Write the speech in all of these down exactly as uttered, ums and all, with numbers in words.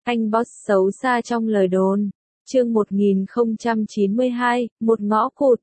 Anh boss xấu xa trong lời đồn. Chương một nghìn không trăm chín mươi hai, một ngõ cụt.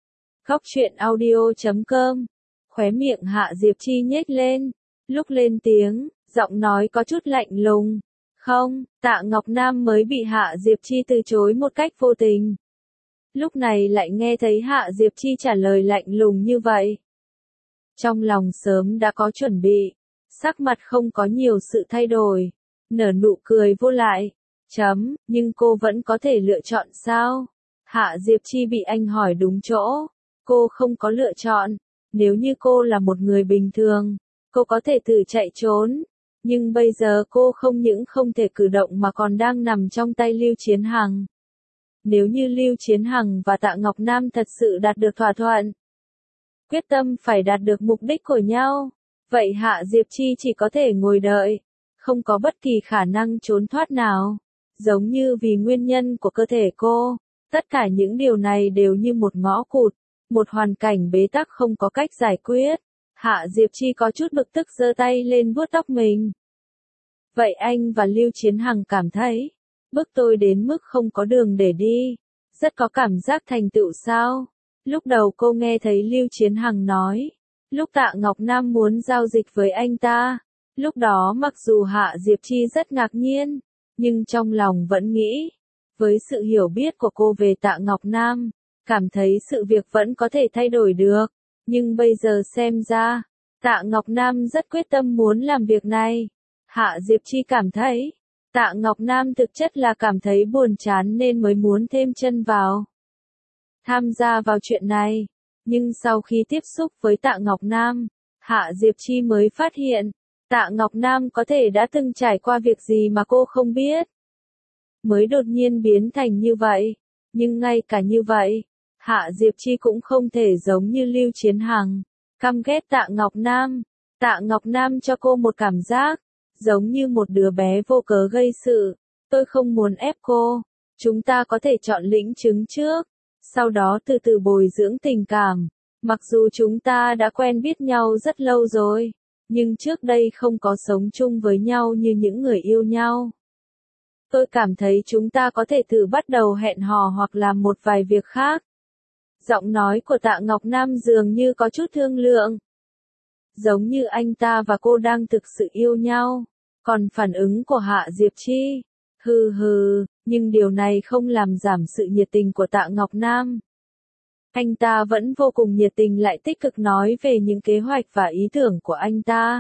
Góc truyện audio chấm com. Khóe miệng Hạ Diệp Chi nhếch lên. Lúc lên tiếng, giọng nói có chút lạnh lùng. Không, Tạ Ngọc Nam mới bị Hạ Diệp Chi từ chối một cách vô tình. Lúc này lại nghe thấy Hạ Diệp Chi trả lời lạnh lùng như vậy. Trong lòng sớm đã có chuẩn bị. Sắc mặt không có nhiều sự thay đổi. Nở nụ cười vô lại. Chấm, nhưng cô vẫn có thể lựa chọn sao? Hạ Diệp Chi bị anh hỏi đúng chỗ. Cô không có lựa chọn. Nếu như cô là một người bình thường, cô có thể tự chạy trốn. Nhưng bây giờ cô không những không thể cử động mà còn đang nằm trong tay Lưu Chiến Hằng. Nếu như Lưu Chiến Hằng và Tạ Ngọc Nam thật sự đạt được thỏa thuận, quyết tâm phải đạt được mục đích của nhau, vậy Hạ Diệp Chi chỉ có thể ngồi đợi, không có bất kỳ khả năng trốn thoát nào. Giống như vì nguyên nhân của cơ thể cô, tất cả những điều này đều như một ngõ cụt, một hoàn cảnh bế tắc không có cách giải quyết. Hạ Diệp Chi có chút bực tức giơ tay lên vuốt tóc mình. Vậy anh và Lưu Chiến Hằng cảm thấy, bức tôi đến mức không có đường để đi, rất có cảm giác thành tựu sao? Lúc đầu cô nghe thấy Lưu Chiến Hằng nói, lúc Tạ Ngọc Nam muốn giao dịch với anh ta, lúc đó mặc dù Hạ Diệp Chi rất ngạc nhiên, nhưng trong lòng vẫn nghĩ, với sự hiểu biết của cô về Tạ Ngọc Nam, cảm thấy sự việc vẫn có thể thay đổi được. Nhưng bây giờ xem ra, Tạ Ngọc Nam rất quyết tâm muốn làm việc này. Hạ Diệp Chi cảm thấy, Tạ Ngọc Nam thực chất là cảm thấy buồn chán nên mới muốn thêm chân vào. Tham gia vào chuyện này. Nhưng sau khi tiếp xúc với Tạ Ngọc Nam, Hạ Diệp Chi mới phát hiện, Tạ Ngọc Nam có thể đã từng trải qua việc gì mà cô không biết. Mới đột nhiên biến thành như vậy. Nhưng ngay cả như vậy, Hạ Diệp Chi cũng không thể giống như Lưu Chiến Hằng, căm ghét Tạ Ngọc Nam. Tạ Ngọc Nam cho cô một cảm giác, giống như một đứa bé vô cớ gây sự. Tôi không muốn ép cô, chúng ta có thể chọn lĩnh chứng trước, sau đó từ từ bồi dưỡng tình cảm. Mặc dù chúng ta đã quen biết nhau rất lâu rồi, nhưng trước đây không có sống chung với nhau như những người yêu nhau. Tôi cảm thấy chúng ta có thể thử bắt đầu hẹn hò hoặc làm một vài việc khác. Giọng nói của Tạ Ngọc Nam dường như có chút thương lượng. Giống như anh ta và cô đang thực sự yêu nhau. Còn phản ứng của Hạ Diệp Chi, hừ hừ, nhưng điều này không làm giảm sự nhiệt tình của Tạ Ngọc Nam. Anh ta vẫn vô cùng nhiệt tình lại tích cực nói về những kế hoạch và ý tưởng của anh ta.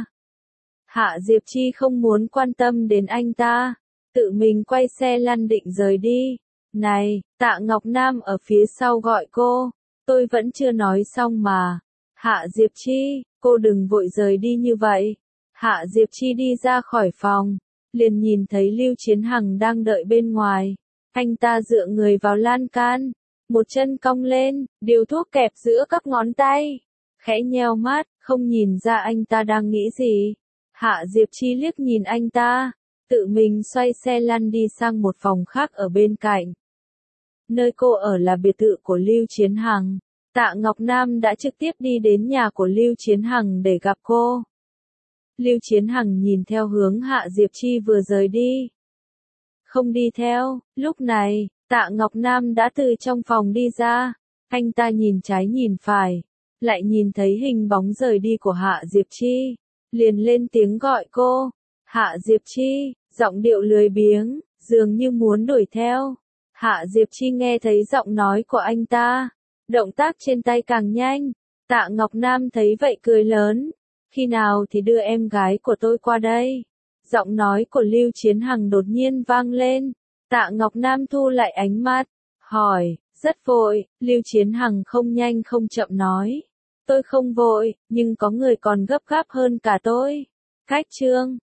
Hạ Diệp Chi không muốn quan tâm đến anh ta, tự mình quay xe lăn định rời đi. Này, Tạ Ngọc Nam ở phía sau gọi cô, tôi vẫn chưa nói xong mà. Hạ Diệp Chi, cô đừng vội rời đi như vậy. Hạ Diệp Chi đi ra khỏi phòng, liền nhìn thấy Lưu Chiến Hằng đang đợi bên ngoài. Anh ta dựa người vào lan can, một chân cong lên, điều thuốc kẹp giữa các ngón tay. Khẽ nheo mắt, không nhìn ra anh ta đang nghĩ gì. Hạ Diệp Chi liếc nhìn anh ta, tự mình xoay xe lăn đi sang một phòng khác ở bên cạnh. Nơi cô ở là biệt thự của Lưu Chiến Hằng. Tạ Ngọc Nam đã trực tiếp đi đến nhà của Lưu Chiến Hằng để gặp cô. Lưu Chiến Hằng nhìn theo hướng Hạ Diệp Chi vừa rời đi. Không đi theo, lúc này, Tạ Ngọc Nam đã từ trong phòng đi ra. Anh ta nhìn trái nhìn phải, lại nhìn thấy hình bóng rời đi của Hạ Diệp Chi. Liền lên tiếng gọi cô. Hạ Diệp Chi, giọng điệu lười biếng, dường như muốn đuổi theo. Hạ Diệp Chi nghe thấy giọng nói của anh ta, động tác trên tay càng nhanh. Tạ Ngọc Nam thấy vậy cười lớn. Khi nào thì đưa em gái của tôi qua đây? Giọng nói của Lưu Chiến Hằng đột nhiên vang lên. Tạ Ngọc Nam thu lại ánh mắt, hỏi, rất vội. Lưu Chiến Hằng không nhanh không chậm nói. Tôi không vội, nhưng có người còn gấp gáp hơn cả tôi. Cách chương